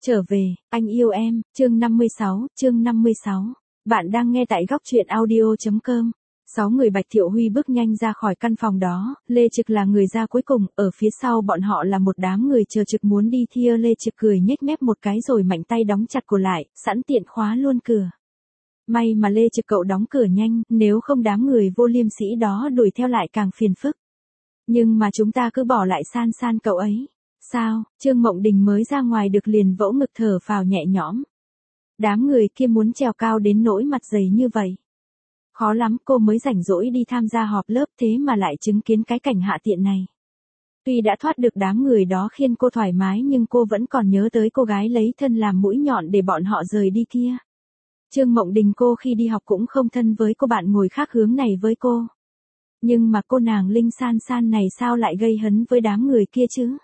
Trở về, anh yêu em, chương 56, chương 56. Bạn đang nghe tại góc truyện audio.com. 6 người Bạch Thiệu Huy bước nhanh ra khỏi căn phòng đó, Lê Trực là người ra cuối cùng, ở phía sau bọn họ là một đám người chờ Trực muốn đi thia. Lê Trực cười nhếch mép một cái rồi mạnh tay đóng chặt cửa lại, sẵn tiện khóa luôn cửa. May mà Lê Trực cậu đóng cửa nhanh, nếu không đám người vô liêm sĩ đó đuổi theo lại càng phiền phức. Nhưng mà chúng ta cứ bỏ lại San San cậu ấy. Sao? Trương Mộng Đình mới ra ngoài được liền vỗ ngực thở phào nhẹ nhõm. Đám người kia muốn trèo cao đến nỗi mặt dày như vậy. Khó lắm, cô mới rảnh rỗi đi tham gia họp lớp thế mà lại chứng kiến cái cảnh hạ tiện này. Tuy đã thoát được đám người đó khiến cô thoải mái nhưng cô vẫn còn nhớ tới cô gái lấy thân làm mũi nhọn để bọn họ rời đi kia. Trương Mộng Đình cô khi đi học cũng không thân với cô bạn ngồi khác hướng này với cô. Nhưng mà cô nàng Linh San San này sao lại gây hấn với đám người kia chứ?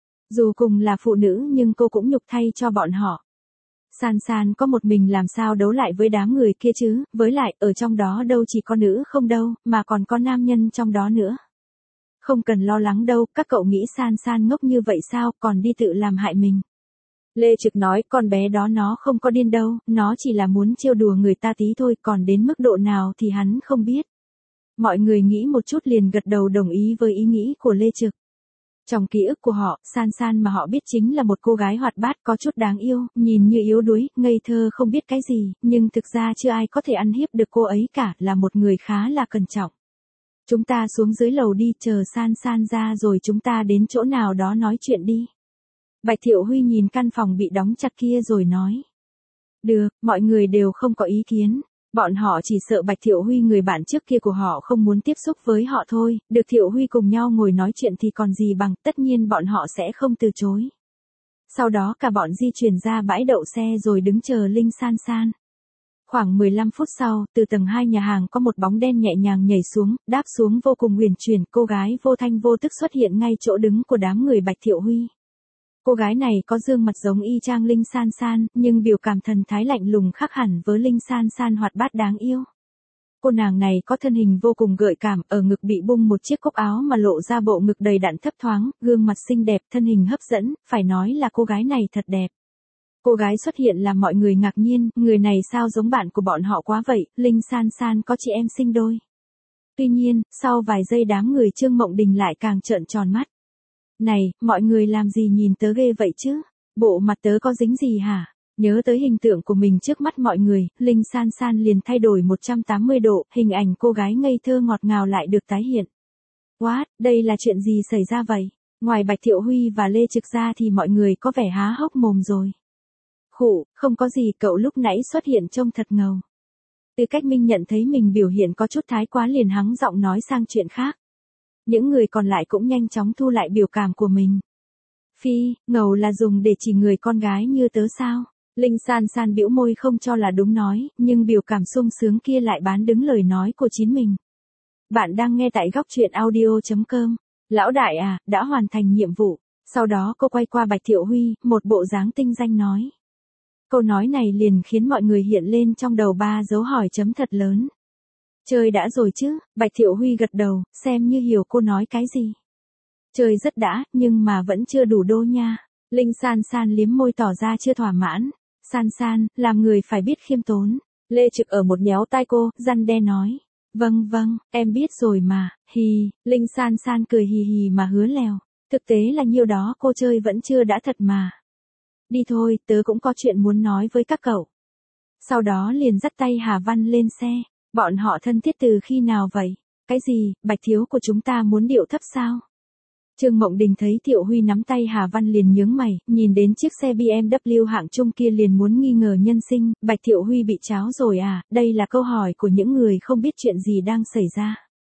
Dù cùng là phụ nữ nhưng cô cũng nhục thay cho bọn họ. San San có một mình làm sao đấu lại với đám người kia chứ, với lại ở trong đó đâu chỉ có nữ không đâu, mà còn có nam nhân trong đó nữa. Không cần lo lắng đâu, các cậu nghĩ San San ngốc như vậy sao, còn đi tự làm hại mình. Lê Trực nói con bé đó nó không có điên đâu, nó chỉ là muốn trêu đùa người ta tí thôi, còn đến mức độ nào thì hắn không biết. Mọi người nghĩ một chút liền gật đầu đồng ý với ý nghĩ của Lê Trực. Trong ký ức của họ, San San mà họ biết chính là một cô gái hoạt bát có chút đáng yêu, nhìn như yếu đuối, ngây thơ không biết cái gì, nhưng thực ra chưa ai có thể ăn hiếp được cô ấy cả, là một người khá là cẩn trọng. Chúng ta xuống dưới lầu đi, chờ San San ra rồi chúng ta đến chỗ nào đó nói chuyện đi. Bạch Thiệu Huy nhìn căn phòng bị đóng chặt kia rồi nói. Được, mọi người đều không có ý kiến. Bọn họ chỉ sợ Bạch Thiệu Huy người bạn trước kia của họ không muốn tiếp xúc với họ thôi, được Thiệu Huy cùng nhau ngồi nói chuyện thì còn gì bằng, tất nhiên bọn họ sẽ không từ chối. Sau đó cả bọn di chuyển ra bãi đậu xe rồi đứng chờ Linh San San. Khoảng 15 phút sau, từ tầng 2 nhà hàng có một bóng đen nhẹ nhàng nhảy xuống, đáp xuống vô cùng huyền chuyển, cô gái vô thanh vô tức xuất hiện ngay chỗ đứng của đám người Bạch Thiệu Huy. Cô gái này có gương mặt giống y chang Linh San San, nhưng biểu cảm thần thái lạnh lùng khác hẳn với Linh San San hoạt bát đáng yêu. Cô nàng này có thân hình vô cùng gợi cảm, ở ngực bị bung một chiếc cúc áo mà lộ ra bộ ngực đầy đặn thấp thoáng, gương mặt xinh đẹp, thân hình hấp dẫn, phải nói là cô gái này thật đẹp. Cô gái xuất hiện làm mọi người ngạc nhiên, người này sao giống bạn của bọn họ quá vậy, Linh San San có chị em sinh đôi. Tuy nhiên, sau vài giây đám người Trương Mộng Đình lại càng trợn tròn mắt. Này, mọi người làm gì nhìn tớ ghê vậy chứ? Bộ mặt tớ có dính gì hả? Nhớ tới hình tượng của mình trước mắt mọi người, Linh San San liền thay đổi 180 độ, hình ảnh cô gái ngây thơ ngọt ngào lại được tái hiện. What, đây là chuyện gì xảy ra vậy? Ngoài Bạch Thiệu Huy và Lê Trực ra thì mọi người có vẻ há hốc mồm rồi. Khụ, không có gì, cậu lúc nãy xuất hiện trông thật ngầu. Từ Cách Minh nhận thấy mình biểu hiện có chút thái quá liền hắng giọng nói sang chuyện khác. Những người còn lại cũng nhanh chóng thu lại biểu cảm của mình. Phi, ngầu là dùng để chỉ người con gái như tớ sao? Linh San San bĩu môi không cho là đúng nói, nhưng biểu cảm sung sướng kia lại bán đứng lời nói của chính mình. Bạn đang nghe tại góc truyện audio.com. Lão đại à, đã hoàn thành nhiệm vụ. Sau đó cô quay qua Bạch Thiệu Huy, một bộ dáng tinh danh nói. Câu nói này liền khiến mọi người hiện lên trong đầu 3 dấu hỏi chấm thật lớn. Chơi đã rồi chứ, Bạch Thiệu Huy gật đầu, xem như hiểu cô nói cái gì. Chơi rất đã, nhưng mà vẫn chưa đủ đô nha. Linh San San liếm môi tỏ ra chưa thỏa mãn. San San, làm người phải biết khiêm tốn. Lê Trực ở một nhéo tai cô, răn đe nói. Vâng vâng, em biết rồi mà, hì, Linh San San cười hì hì mà hứa lèo. Thực tế là nhiêu đó cô chơi vẫn chưa đã thật mà. Đi thôi, tớ cũng có chuyện muốn nói với các cậu. Sau đó liền dắt tay Hà Văn lên xe. Bọn họ thân thiết từ khi nào vậy? Cái gì, Bạch thiếu của chúng ta muốn điệu thấp sao? Trương Mộng Đình thấy Thiệu Huy nắm tay Hà Văn liền nhướng mày, nhìn đến chiếc xe BMW hạng trung kia liền muốn nghi ngờ nhân sinh, Bạch Thiệu Huy bị cháo rồi à? Đây là câu hỏi của những người không biết chuyện gì đang xảy ra.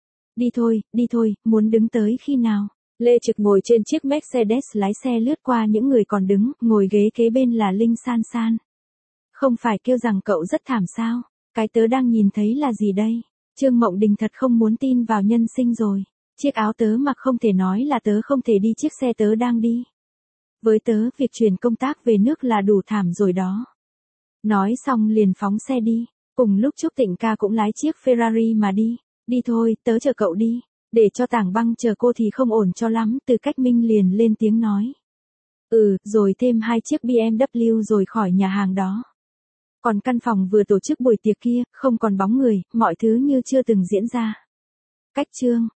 Đi thôi, muốn đứng tới khi nào? Lê Trực ngồi trên chiếc Mercedes lái xe lướt qua những người còn đứng, ngồi ghế kế bên là Linh San San. Không phải kêu rằng cậu rất thảm sao? Cái tớ đang nhìn thấy là gì đây? Trương Mộng Đình thật không muốn tin vào nhân sinh rồi. Chiếc áo tớ mặc không thể nói là tớ không thể đi chiếc xe tớ đang đi. Với tớ, việc chuyển công tác về nước là đủ thảm rồi đó. Nói xong liền phóng xe đi. Cùng lúc Trúc Tịnh ca cũng lái chiếc Ferrari mà đi. Đi thôi, tớ chờ cậu đi. Để cho Tảng Băng chờ cô thì không ổn cho lắm, Từ Cách Minh liền lên tiếng nói. Rồi thêm 2 chiếc BMW rồi khỏi nhà hàng đó. Còn căn phòng vừa tổ chức buổi tiệc kia, không còn bóng người, mọi thứ như chưa từng diễn ra. Cách chương